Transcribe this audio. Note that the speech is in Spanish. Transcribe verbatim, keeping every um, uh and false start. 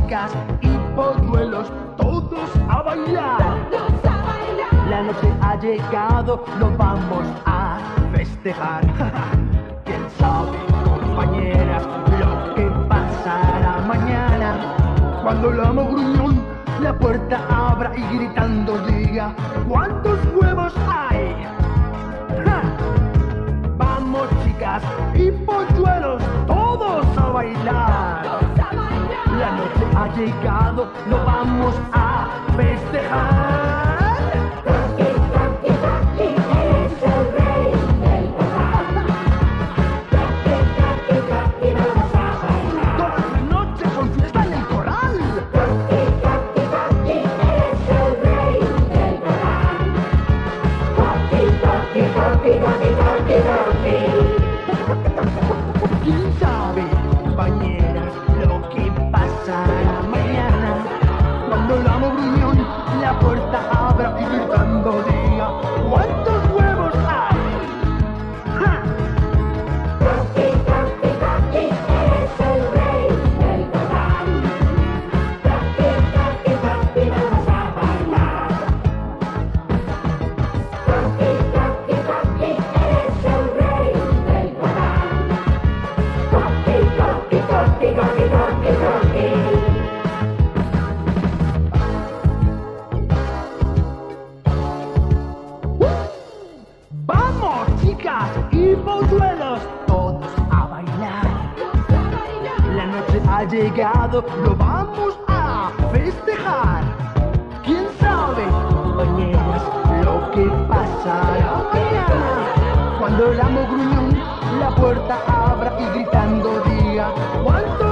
chicas y polluelos, todos a bailar. Todos a bailar. La noche ha llegado, lo vamos a festejar. ¿Quién sabe, compañeras, lo que pasará mañana? Cuando el amo gruñón la puerta abra y gritando diga: ¿cuántos huevos hay? ¡Ja! Vamos, chicas y polluelos, todos a bailar. Todos a bailar. La noche ha llegado, lo vamos a festejar. Rocky, Rocky, Rocky, eres el rey del corral. Rocky, Rocky, Rocky, vamos a bailar. Toda la noche con fiesta en el corral. Rocky, Rocky, Rocky, eres el rey del corral. Rocky, Rocky, Rocky, Rocky, Rocky, Rocky. ¿Quién sabe, compañeras, lo que pasará mañana? Cuando el amo gruñón la puerta abra y gritando diga: ¿cuántos huevos hay? ¡Ja! Rocky, Rocky, Rocky, eres el rey del corral. Rocky, Rocky, Rocky, vamos a bailar. Rocky, Rocky, Rocky, eres el rey del corral. Rocky, Rocky, Rocky, Rocky, Rocky, Rocky. ¡Vamos, chicas y polluelos, todos a bailar! La noche ha llegado, lo vamos a festejar. ¿Quién sabe, compañeras, lo que pasará mañana? Cuando el amo gruñón la puerta abra y gritando diga: ¿cuántos